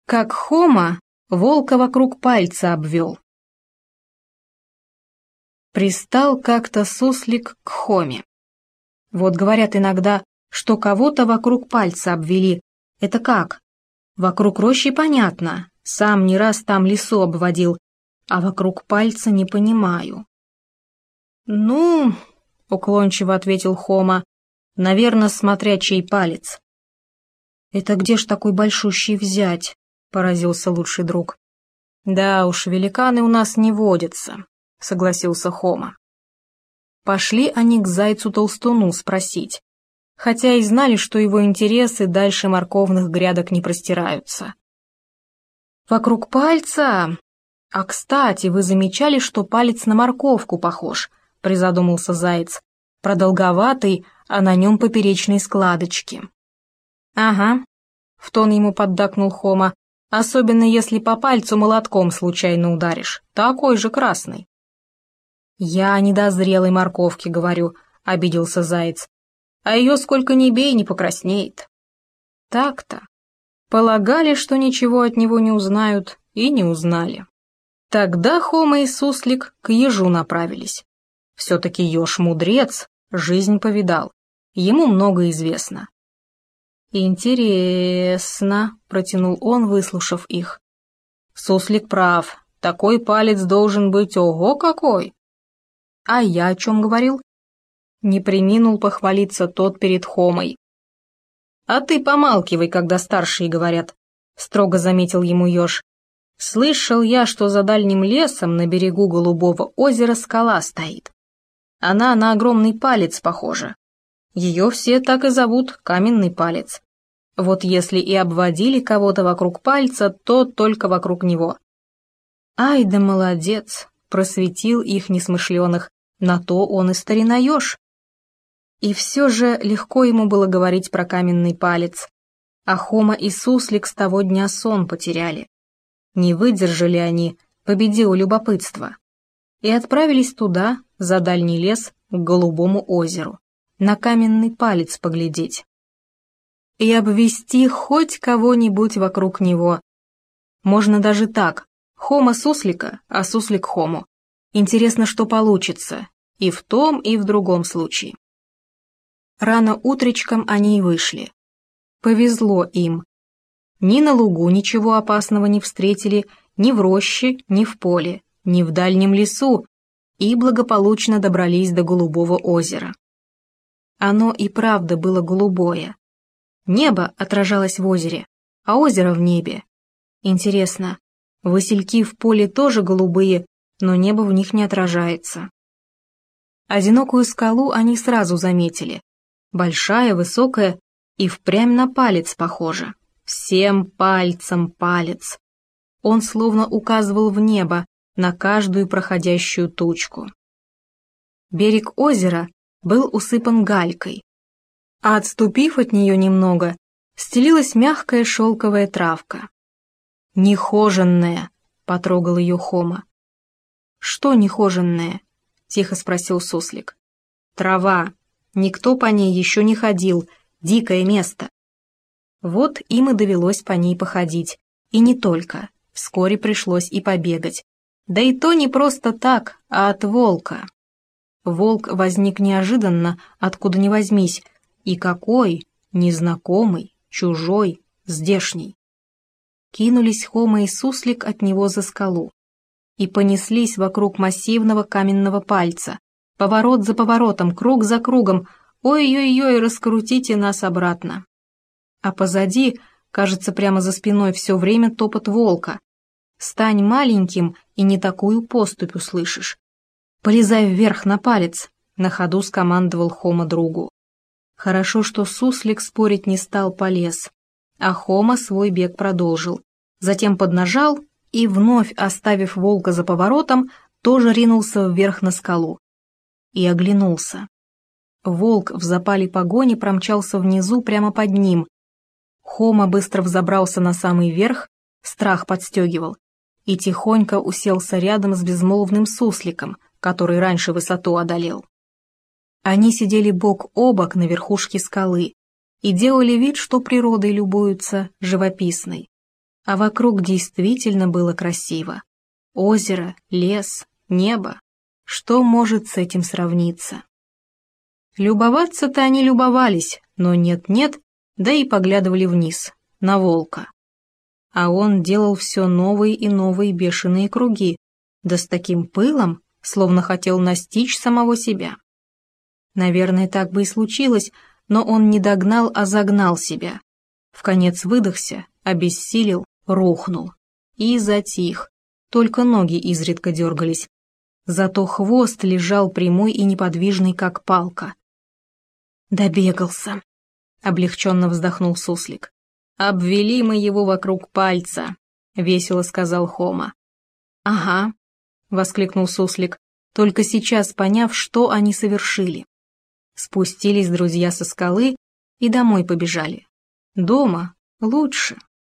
Как Хома волка вокруг пальца обвел. Пристал как-то суслик к Хоме. Вот говорят иногда, что кого-то вокруг пальца обвели. Это как? Вокруг рощи понятно, сам не раз там лесу обводил, а вокруг пальца не понимаю. «Ну, — уклончиво ответил Хома, — наверно, смотря чей палец». «Это где ж такой большущий взять?» — поразился лучший друг. «Да уж, великаны у нас не водятся», — согласился Хома. Пошли они к зайцу-толстуну спросить, хотя и знали, что его интересы дальше морковных грядок не простираются. «Вокруг пальца? А, кстати, вы замечали, что палец на морковку похож?» — призадумался заяц. «Продолговатый, а на нем поперечные складочки». «Ага», — в тон ему поддакнул Хома, — «особенно если по пальцу молотком случайно ударишь, такой же красный». «Я о недозрелой морковке говорю», — обиделся заяц, — «а ее сколько ни бей, не покраснеет». Так-то. Полагали, что ничего от него не узнают, и не узнали. Тогда Хома и суслик к ежу направились. Все-таки еж мудрец, жизнь повидал, ему много известно. «Интересно», — протянул он, выслушав их. «Суслик прав, такой палец должен быть ого какой!» «А я о чем говорил?» Не преминул похвалиться тот перед Хомой. «А ты помалкивай, когда старшие говорят», — строго заметил ему еж. «Слышал я, что за дальним лесом на берегу Голубого озера скала стоит. Она на огромный палец похожа. Ее все так и зовут каменный палец. Вот если и обводили кого-то вокруг пальца, то только вокруг него». «Ай да молодец!» — просветил их несмышленых, на то он и старина-еж. И все же легко ему было говорить про каменный палец, а Хома и суслик с того дня сон потеряли. Не выдержали они, победило любопытство, и отправились туда, за дальний лес, к Голубому озеру, на каменный палец поглядеть. И обвести хоть кого-нибудь вокруг него. Можно даже так, Хома суслика, а суслик Хому. Интересно, что получится, и в том, и в другом случае. Рано утречком они и вышли. Повезло им. Ни на лугу ничего опасного не встретили, ни в роще, ни в поле, ни в дальнем лесу, и благополучно добрались до Голубого озера. Оно и правда было голубое. Небо отражалось в озере, а озеро в небе. Интересно, васильки в поле тоже голубые, но небо в них не отражается. Одинокую скалу они сразу заметили. Большая, высокая и впрямь на палец похожа. Всем пальцем палец. Он словно указывал в небо на каждую проходящую тучку. Берег озера был усыпан галькой, а отступив от нее немного, стелилась мягкая шелковая травка. «Нехоженная», — потрогал ее Хома. «Что нехоженная?» — тихо спросил суслик. «Трава. Никто по ней еще не ходил. Дикое место». Вот им и довелось по ней походить. И не только. Вскоре пришлось и побегать. Да и то не просто так, а от волка. Волк возник неожиданно, откуда ни возьмись. И какой? Незнакомый, чужой, здешний. Кинулись Хома и суслик от него за скалу. И понеслись вокруг массивного каменного пальца. Поворот за поворотом, круг за кругом. Ой-ой-ой, раскрутите нас обратно. А позади, кажется, прямо за спиной все время топот волка. Стань маленьким, и не такую поступь услышишь. «Полезай вверх на палец», — на ходу скомандовал Хома другу. Хорошо, что суслик спорить не стал, полез. А Хома свой бег продолжил. Затем поднажал и, вновь оставив волка за поворотом, тоже ринулся вверх на скалу. И оглянулся. Волк в запале погони промчался внизу прямо под ним. Хома быстро взобрался на самый верх, страх подстегивал, и тихонько уселся рядом с безмолвным сусликом, который раньше высоту одолел. Они сидели бок о бок на верхушке скалы и делали вид, что природой любуются, живописной. А вокруг действительно было красиво. Озеро, лес, небо. Что может с этим сравниться? Любоваться-то они любовались, но нет-нет, да и поглядывали вниз, на волка. А он делал все новые и новые бешеные круги, да с таким пылом, словно хотел настичь самого себя. Наверное, так бы и случилось, но он не догнал, а загнал себя. Вконец выдохся, обессилел, рухнул. И затих, только ноги изредка дергались. Зато хвост лежал прямой и неподвижный, как палка. «Добегался», — облегченно вздохнул суслик. «Обвели мы его вокруг пальца», — весело сказал Хома. «Ага», — воскликнул суслик, только сейчас поняв, что они совершили. Спустились друзья со скалы и домой побежали. Дома лучше.